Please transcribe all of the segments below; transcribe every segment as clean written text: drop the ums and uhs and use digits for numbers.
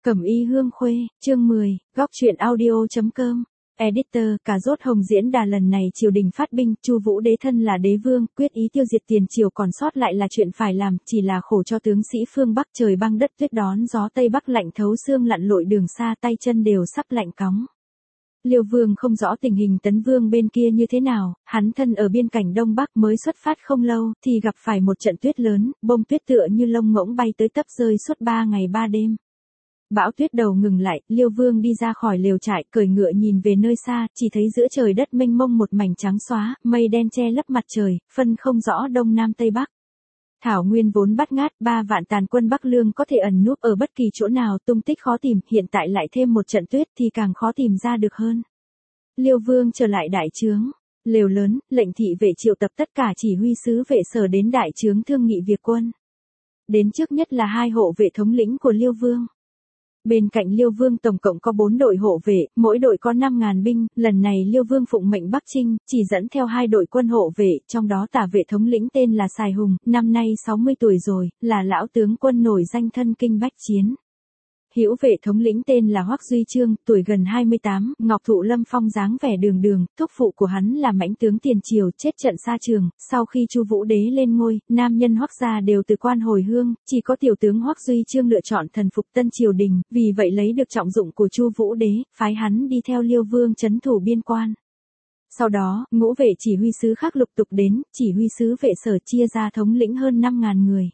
Cẩm y hương khuê, chương 10, góc truyện audio.com. Editor, cà rốt hồng diễn đà lần này triều đình phát binh, Chu Vũ đế thân là đế vương, quyết ý tiêu diệt tiền triều còn sót lại là chuyện phải làm, chỉ là khổ cho tướng sĩ phương Bắc trời băng đất tuyết đón gió Tây Bắc lạnh thấu xương lặn lội đường xa tay chân đều sắp lạnh cóng. Liêu Vương không rõ tình hình Tấn Vương bên kia như thế nào, hắn thân ở biên cảnh Đông Bắc mới xuất phát không lâu, thì gặp phải một trận tuyết lớn, bông tuyết tựa như lông ngỗng bay tới tấp rơi suốt 3 ngày 3 đêm. Bão tuyết đầu ngừng lại, Liêu Vương đi ra khỏi lều trại, cởi ngựa nhìn về nơi xa, chỉ thấy giữa trời đất mênh mông một mảnh trắng xóa, mây đen che lấp mặt trời, phân không rõ đông nam tây bắc. Thảo nguyên vốn bát ngát, 3 vạn tàn quân Bắc Lương có thể ẩn núp ở bất kỳ chỗ nào, tung tích khó tìm, hiện tại lại thêm một trận tuyết thì càng khó tìm ra được hơn. Liêu Vương trở lại đại trướng, lều lớn, lệnh thị vệ triệu tập tất cả chỉ huy sứ vệ sở đến đại trướng thương nghị việc quân. Đến trước nhất là 2 hộ vệ thống lĩnh của Liêu Vương. Bên cạnh Liêu Vương tổng cộng có 4 đội hộ vệ, mỗi đội có 5.000 binh, lần này Liêu Vương phụng mệnh Bắc Chinh, chỉ dẫn theo 2 đội quân hộ vệ, trong đó tả vệ thống lĩnh tên là Sài Hùng, năm nay 60 tuổi rồi, là lão tướng quân nổi danh thân kinh bách chiến. Hữu vệ thống lĩnh tên là Hoắc Duy Chương, tuổi gần 28, ngọc thụ lâm phong dáng vẻ đường đường, thúc phụ của hắn là mãnh tướng tiền triều chết trận xa trường, sau khi Chu Vũ đế lên ngôi, nam nhân Hoắc gia đều từ quan hồi hương, chỉ có tiểu tướng Hoắc Duy Chương lựa chọn thần phục tân triều đình, vì vậy lấy được trọng dụng của Chu Vũ đế, phái hắn đi theo Liêu Vương trấn thủ biên quan. Sau đó, ngũ vệ chỉ huy sứ khác lục tục đến, chỉ huy sứ vệ sở chia ra thống lĩnh hơn 5.000 người.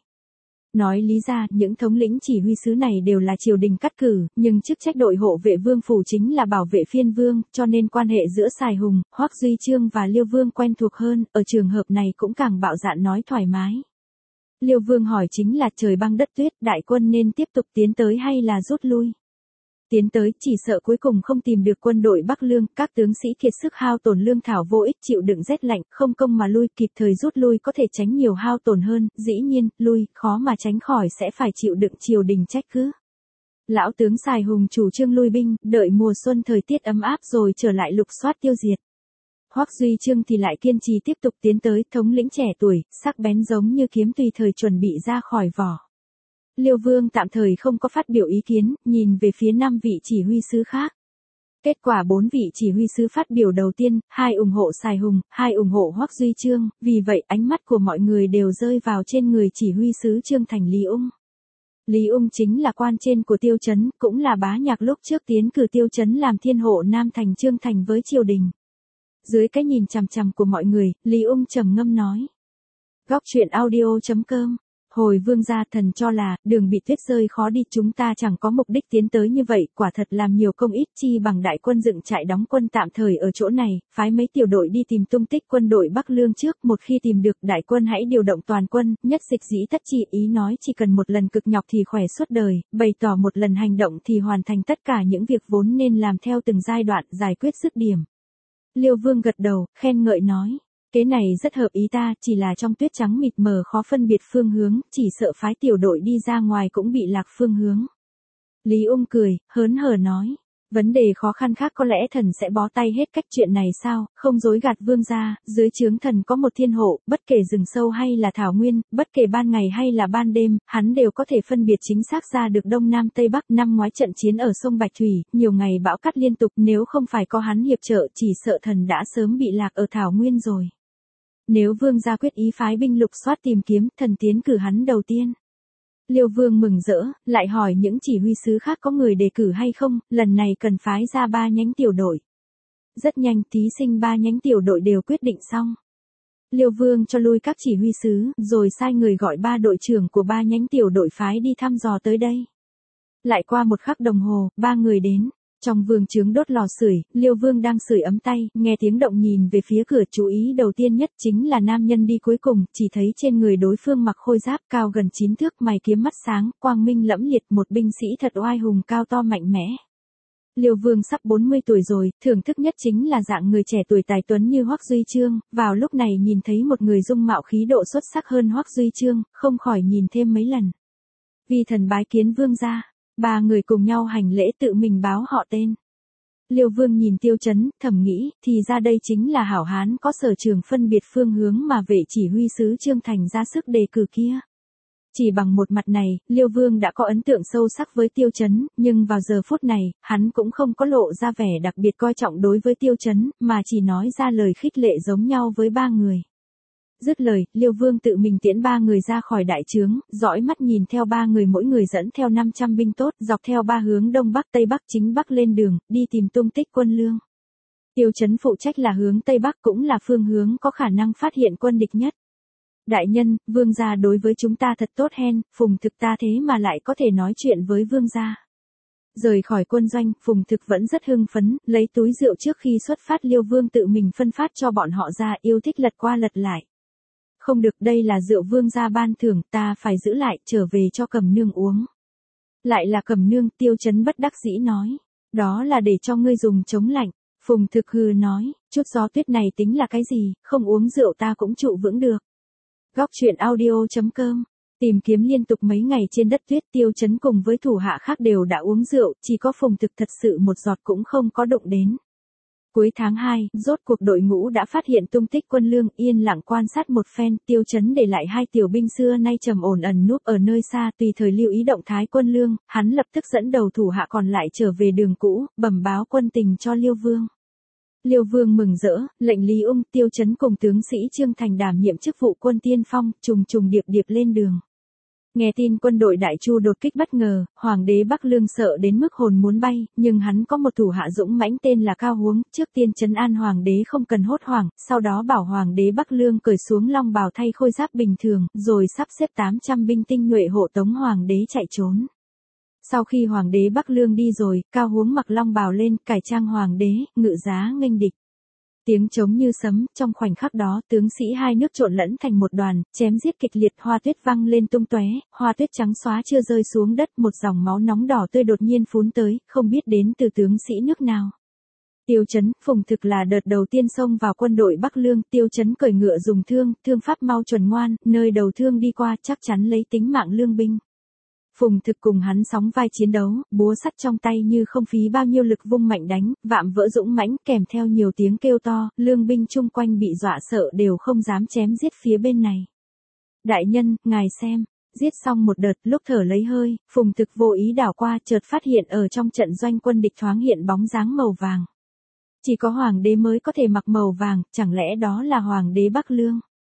Nói lý ra, những thống lĩnh chỉ huy sứ này đều là triều đình cắt cử, nhưng chức trách đội hộ vệ vương phủ chính là bảo vệ phiên vương, cho nên quan hệ giữa Sài Hùng, Hoắc Duy Chương và Liêu Vương quen thuộc hơn, ở trường hợp này cũng càng bạo dạn nói thoải mái. Liêu Vương hỏi chính là trời băng đất tuyết, đại quân nên tiếp tục tiến tới hay là rút lui? Tiến tới, chỉ sợ cuối cùng không tìm được quân đội Bắc Lương, các tướng sĩ kiệt sức hao tổn lương thảo vô ích chịu đựng rét lạnh, không công mà lui, kịp thời rút lui có thể tránh nhiều hao tổn hơn, dĩ nhiên, lui, khó mà tránh khỏi sẽ phải chịu đựng triều đình trách cứ. Lão tướng Sài Hùng chủ trương lui binh, đợi mùa xuân thời tiết ấm áp rồi trở lại lục soát tiêu diệt. Hoắc Duy Chương thì lại kiên trì tiếp tục tiến tới, thống lĩnh trẻ tuổi, sắc bén giống như kiếm tùy thời chuẩn bị ra khỏi vỏ. Liêu Vương tạm thời không có phát biểu ý kiến, nhìn về phía 5 vị chỉ huy sứ khác. Kết quả 4 vị chỉ huy sứ phát biểu đầu tiên, 2 ủng hộ Sài Hùng, 2 ủng hộ Hoắc Duy Chương, vì vậy ánh mắt của mọi người đều rơi vào trên người chỉ huy sứ Trương Thành Lý Ung. Lý Ung chính là quan trên của Tiêu Chấn, cũng là bá nhạc lúc trước tiến cử Tiêu Chấn làm thiên hộ Nam Thành Trương Thành với triều đình. Dưới cái nhìn chằm chằm của mọi người, Lý Ung trầm ngâm nói. Góc truyện audio.com. Hồi vương gia thần cho là, đường bị tuyết rơi khó đi, chúng ta chẳng có mục đích tiến tới như vậy, quả thật làm nhiều công ít, chi bằng đại quân dựng trại đóng quân tạm thời ở chỗ này, phái mấy tiểu đội đi tìm tung tích quân đội Bắc Lương trước, một khi tìm được, đại quân hãy điều động toàn quân, nhất dịch dĩ tất chi, ý nói chỉ cần một lần cực nhọc thì khỏe suốt đời, bày tỏ một lần hành động thì hoàn thành tất cả những việc vốn nên làm theo từng giai đoạn, giải quyết dứt điểm. Liêu Vương gật đầu, khen ngợi nói. Kế này rất hợp ý ta, chỉ là trong tuyết trắng mịt mờ khó phân biệt phương hướng, chỉ sợ phái tiểu đội đi ra ngoài cũng bị lạc phương hướng. Lý Ung cười, hớn hở nói, vấn đề khó khăn khác có lẽ thần sẽ bó tay hết cách chuyện này sao, không dối gạt vương gia, dưới trướng thần có một thiên hộ, bất kể rừng sâu hay là thảo nguyên, bất kể ban ngày hay là ban đêm, hắn đều có thể phân biệt chính xác ra được đông nam tây bắc. Năm ngoái trận chiến ở sông Bạch Thủy, nhiều ngày bão cát liên tục, nếu không phải có hắn hiệp trợ chỉ sợ thần đã sớm bị lạc ở thảo nguyên rồi. Nếu vương gia quyết ý phái binh lục soát tìm kiếm, thần tiến cử hắn đầu tiên. Liêu Vương mừng rỡ, lại hỏi những chỉ huy sứ khác có người đề cử hay không, lần này cần phái ra 3 nhánh tiểu đội. Rất nhanh, thí sinh 3 nhánh tiểu đội đều quyết định xong. Liêu Vương cho lui các chỉ huy sứ, rồi sai người gọi 3 đội trưởng của 3 nhánh tiểu đội phái đi thăm dò tới đây. Lại qua 1 khắc đồng hồ, 3 người đến. Trong vương trướng đốt lò sưởi, Liêu Vương đang sưởi ấm tay, nghe tiếng động nhìn về phía cửa, chú ý đầu tiên nhất chính là nam nhân đi cuối cùng, chỉ thấy trên người đối phương mặc khôi giáp cao gần 9 thước, mày kiếm mắt sáng, quang minh lẫm liệt, một binh sĩ thật oai hùng cao to mạnh mẽ. Liêu Vương sắp 40 tuổi rồi, thưởng thức nhất chính là dạng người trẻ tuổi tài tuấn như Hoắc Duy Chương, vào lúc này nhìn thấy một người dung mạo khí độ xuất sắc hơn Hoắc Duy Chương, không khỏi nhìn thêm mấy lần. Vi thần bái kiến vương gia. 3 người cùng nhau hành lễ tự mình báo họ tên. Liêu Vương nhìn Tiêu Chấn, thầm nghĩ, thì ra đây chính là hảo hán có sở trường phân biệt phương hướng mà vệ chỉ huy sứ Trương Thành ra sức đề cử kia. Chỉ bằng một mặt này, Liêu Vương đã có ấn tượng sâu sắc với Tiêu Chấn, nhưng vào giờ phút này, hắn cũng không có lộ ra vẻ đặc biệt coi trọng đối với Tiêu Chấn, mà chỉ nói ra lời khích lệ giống nhau với ba người. Dứt lời, Liêu Vương tự mình tiễn ba người ra khỏi đại trướng, dõi mắt nhìn theo ba người mỗi người dẫn theo 500 binh tốt, dọc theo ba hướng đông bắc tây bắc chính bắc lên đường, đi tìm tung tích quân lương. Tiêu Chấn phụ trách là hướng tây bắc cũng là phương hướng có khả năng phát hiện quân địch nhất. Đại nhân, vương gia đối với chúng ta thật tốt hen, Phùng Thực ta thế mà lại có thể nói chuyện với vương gia. Rời khỏi quân doanh, Phùng Thực vẫn rất hưng phấn, lấy túi rượu trước khi xuất phát Liêu Vương tự mình phân phát cho bọn họ ra, yêu thích lật qua lật lại. Không được, đây là rượu vương gia ban thưởng, ta phải giữ lại, trở về cho Cẩm Nương uống. Lại là Cẩm Nương, Tiêu Chấn bất đắc dĩ nói. Đó là để cho ngươi dùng chống lạnh. Phùng Thực hừ nói, chút gió tuyết này tính là cái gì, không uống rượu ta cũng trụ vững được. Góc truyện audio.com. Tìm kiếm liên tục mấy ngày trên đất tuyết, Tiêu Chấn cùng với thủ hạ khác đều đã uống rượu, chỉ có Phùng Thực thật sự một giọt cũng không có đụng đến. Cuối tháng 2, rốt cuộc đội ngũ đã phát hiện tung tích quân lương, yên lặng quan sát một phen, Tiêu Chấn để lại hai tiểu binh xưa nay trầm ổn ẩn núp ở nơi xa, tùy thời lưu ý động thái quân lương, hắn lập tức dẫn đầu thủ hạ còn lại trở về đường cũ, bẩm báo quân tình cho Liêu Vương. Liêu Vương mừng rỡ, lệnh Lý Ung, Tiêu Chấn cùng tướng sĩ Trương Thành đảm nhiệm chức vụ quân tiên phong, trùng trùng điệp điệp lên đường. Nghe tin quân đội Đại Chu đột kích bất ngờ, Hoàng đế Bắc Lương sợ đến mức hồn muốn bay, nhưng hắn có một thủ hạ dũng mãnh tên là Cao Huống, trước tiên trấn an Hoàng đế không cần hốt hoảng, sau đó bảo Hoàng đế Bắc Lương cởi xuống long bào thay khôi giáp bình thường, rồi sắp xếp 800 binh tinh nhuệ hộ tống Hoàng đế chạy trốn. Sau khi Hoàng đế Bắc Lương đi rồi, Cao Huống mặc long bào lên, cải trang Hoàng đế, ngự giá nghênh địch. Tiếng trống như sấm, trong khoảnh khắc đó, tướng sĩ hai nước trộn lẫn thành một đoàn, chém giết kịch liệt, hoa tuyết văng lên tung tóe, hoa tuyết trắng xóa chưa rơi xuống đất, một dòng máu nóng đỏ tươi đột nhiên phún tới, không biết đến từ tướng sĩ nước nào. Tiêu Chấn, Phùng Thực là đợt đầu tiên xông vào quân đội Bắc Lương, Tiêu Chấn cởi ngựa dùng thương, thương pháp mau chuẩn ngoan, nơi đầu thương đi qua chắc chắn lấy tính mạng lương binh. Phùng Thực cùng hắn sóng vai chiến đấu, búa sắt trong tay như không phí bao nhiêu lực vung mạnh đánh, vạm vỡ dũng mãnh, kèm theo nhiều tiếng kêu to, lương binh chung quanh bị dọa sợ đều không dám chém giết phía bên này. Đại nhân, ngài xem, giết xong một đợt, lúc thở lấy hơi, Phùng Thực vô ý đảo qua, chợt phát hiện ở trong trận doanh quân địch thoáng hiện bóng dáng màu vàng. Chỉ có Hoàng đế mới có thể mặc màu vàng, chẳng lẽ đó là Hoàng đế Bắc Lương?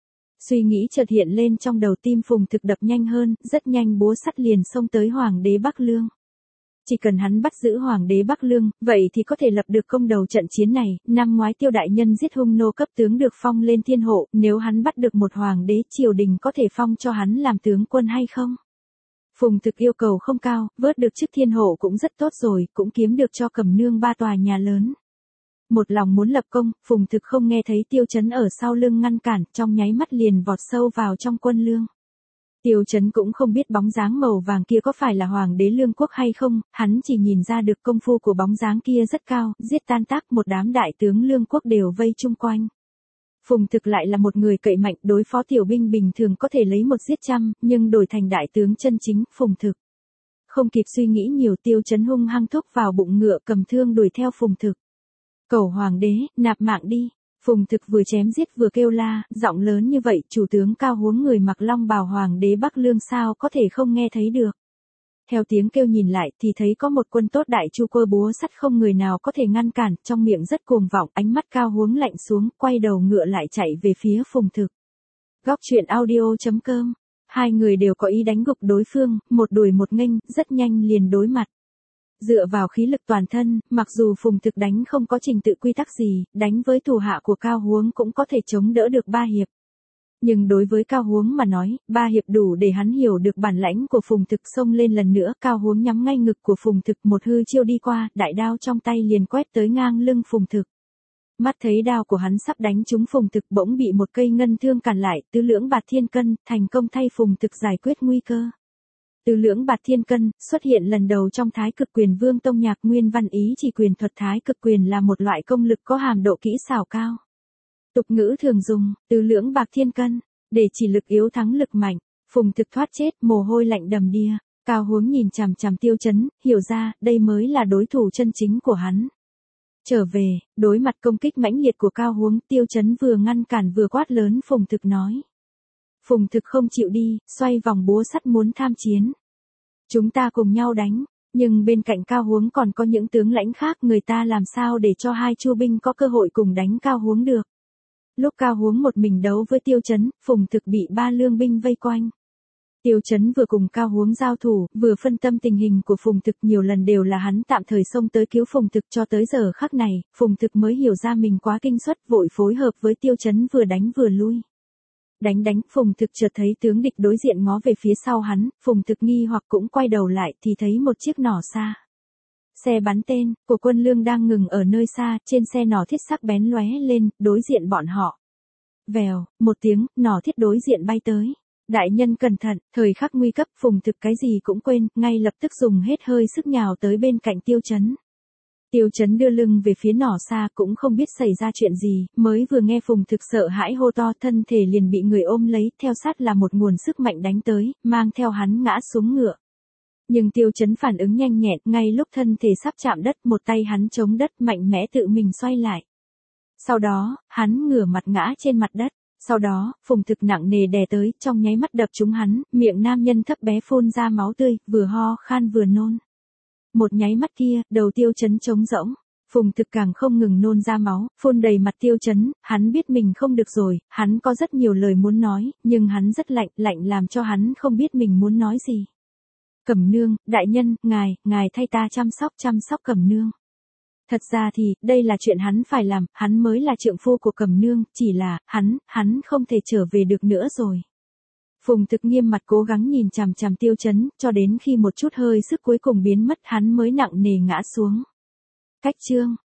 Suy nghĩ chợt hiện lên trong đầu, tim Phùng Thực đập nhanh hơn, rất nhanh búa sắt liền xông tới Hoàng đế Bắc Lương. Chỉ cần hắn bắt giữ Hoàng đế Bắc Lương, vậy thì có thể lập được công đầu trận chiến này, năm ngoái Tiêu đại nhân giết hung nô cấp tướng được phong lên thiên hộ, nếu hắn bắt được một hoàng đế, triều đình có thể phong cho hắn làm tướng quân hay không? Phùng Thực yêu cầu không cao, vớt được chức thiên hộ cũng rất tốt rồi, cũng kiếm được cho Cẩm Nương 3 tòa nhà lớn. Một lòng muốn lập công, Phùng Thực không nghe thấy Tiêu Chấn ở sau lưng ngăn cản, trong nháy mắt liền vọt sâu vào trong quân lương. Tiêu Chấn cũng không biết bóng dáng màu vàng kia có phải là Hoàng đế Lương Quốc hay không, hắn chỉ nhìn ra được công phu của bóng dáng kia rất cao, giết tan tác một đám đại tướng Lương Quốc đều vây chung quanh. Phùng Thực lại là một người cậy mạnh, đối phó tiểu binh bình thường có thể lấy một giết trăm, nhưng đổi thành đại tướng chân chính, Phùng Thực. Không kịp suy nghĩ nhiều, Tiêu Chấn hung hăng thúc vào bụng ngựa, cầm thương đuổi theo Phùng Thực. Cầu Hoàng đế, nạp mạng đi. Phùng Thực vừa chém giết vừa kêu la, giọng lớn như vậy, chủ tướng Cao Huống người mặc long bào Hoàng đế Bắc Lương sao có thể không nghe thấy được. Theo tiếng kêu nhìn lại thì thấy có một quân tốt Đại Chu cơ búa sắt không người nào có thể ngăn cản, trong miệng rất cuồng vọng, ánh mắt Cao Huống lạnh xuống, quay đầu ngựa lại chạy về phía Phùng Thực. Góc truyện audio.com. Hai người đều có ý đánh gục đối phương, một đuổi một nghênh, rất nhanh liền đối mặt. Dựa vào khí lực toàn thân, mặc dù Phùng Thực đánh không có trình tự quy tắc gì, đánh với thủ hạ của Cao Huống cũng có thể chống đỡ được 3 hiệp. Nhưng đối với Cao Huống mà nói, 3 hiệp đủ để hắn hiểu được bản lãnh của Phùng Thực. Xông lên lần nữa, Cao Huống nhắm ngay ngực của Phùng Thực, một hư chiêu đi qua, đại đao trong tay liền quét tới ngang lưng Phùng Thực. Mắt thấy đao của hắn sắp đánh trúng Phùng Thực, bỗng bị một cây ngân thương cản lại, tứ lưỡng bạt thiên cân, thành công thay Phùng Thực giải quyết nguy cơ. Tứ lưỡng bạt thiên cân, xuất hiện lần đầu trong Thái Cực Quyền Vương Tông Nhạc Nguyên Văn ý chỉ quyền thuật. Thái Cực Quyền là một loại công lực có hàm độ kỹ xảo cao. Tục ngữ thường dùng, tứ lưỡng bạt thiên cân, để chỉ lực yếu thắng lực mạnh. Phùng Thực thoát chết, mồ hôi lạnh đầm đìa. Cao Huống nhìn chằm chằm Tiêu Chấn, hiểu ra, đây mới là đối thủ chân chính của hắn. Trở về, đối mặt công kích mãnh liệt của Cao Huống, Tiêu Chấn vừa ngăn cản vừa quát lớn Phùng Thực nói. Phùng Thực không chịu đi, xoay vòng búa sắt muốn tham chiến. Chúng ta cùng nhau đánh, nhưng bên cạnh Cao Huống còn có những tướng lãnh khác, người ta làm sao để cho hai Chu binh có cơ hội cùng đánh Cao Huống được. Lúc Cao Huống một mình đấu với Tiêu Chấn, Phùng Thực bị 3 lương binh vây quanh. Tiêu Chấn vừa cùng Cao Huống giao thủ, vừa phân tâm tình hình của Phùng Thực, nhiều lần đều là hắn tạm thời xông tới cứu Phùng Thực, cho tới giờ khắc này, Phùng Thực mới hiểu ra mình quá kinh suất, vội phối hợp với Tiêu Chấn vừa đánh vừa lui. Đánh, Phùng Thực chợt thấy tướng địch đối diện ngó về phía sau hắn, Phùng Thực nghi hoặc cũng quay đầu lại thì thấy một chiếc nỏ xa. Xe bắn tên của quân lương đang ngừng ở nơi xa, trên xe nỏ thiết sắc bén lóe lên, đối diện bọn họ. Vèo, một tiếng, nỏ thiết đối diện bay tới. Đại nhân cẩn thận, thời khắc nguy cấp, Phùng Thực cái gì cũng quên, ngay lập tức dùng hết hơi sức nhào tới bên cạnh Tiêu Chấn. Tiêu Chấn đưa lưng về phía nỏ xa, cũng không biết xảy ra chuyện gì, mới vừa nghe Phùng Thực sợ hãi hô to, thân thể liền bị người ôm lấy, theo sát là một nguồn sức mạnh đánh tới, mang theo hắn ngã xuống ngựa. Nhưng Tiêu Chấn phản ứng nhanh nhẹn, ngay lúc thân thể sắp chạm đất, một tay hắn chống đất mạnh mẽ tự mình xoay lại. Sau đó, hắn ngửa mặt ngã trên mặt đất. Sau đó, Phùng Thực nặng nề đè tới, trong nháy mắt đập trúng hắn, miệng nam nhân thấp bé phun ra máu tươi, vừa ho khan vừa nôn. Một nháy mắt kia, đầu Tiêu Chấn trống rỗng. Phùng Thực càng không ngừng nôn ra máu, phun đầy mặt Tiêu Chấn, hắn biết mình không được rồi, hắn có rất nhiều lời muốn nói, nhưng hắn rất lạnh, lạnh làm cho hắn không biết mình muốn nói gì. Cẩm Nương, đại nhân, ngài thay ta chăm sóc Cẩm Nương. Thật ra thì, đây là chuyện hắn phải làm, hắn mới là trượng phu của Cẩm Nương, chỉ là, hắn không thể trở về được nữa rồi. Phùng Thực nghiêm mặt cố gắng nhìn chằm chằm Tiêu Chấn, cho đến khi một chút hơi sức cuối cùng biến mất hắn mới nặng nề ngã xuống. Cách chương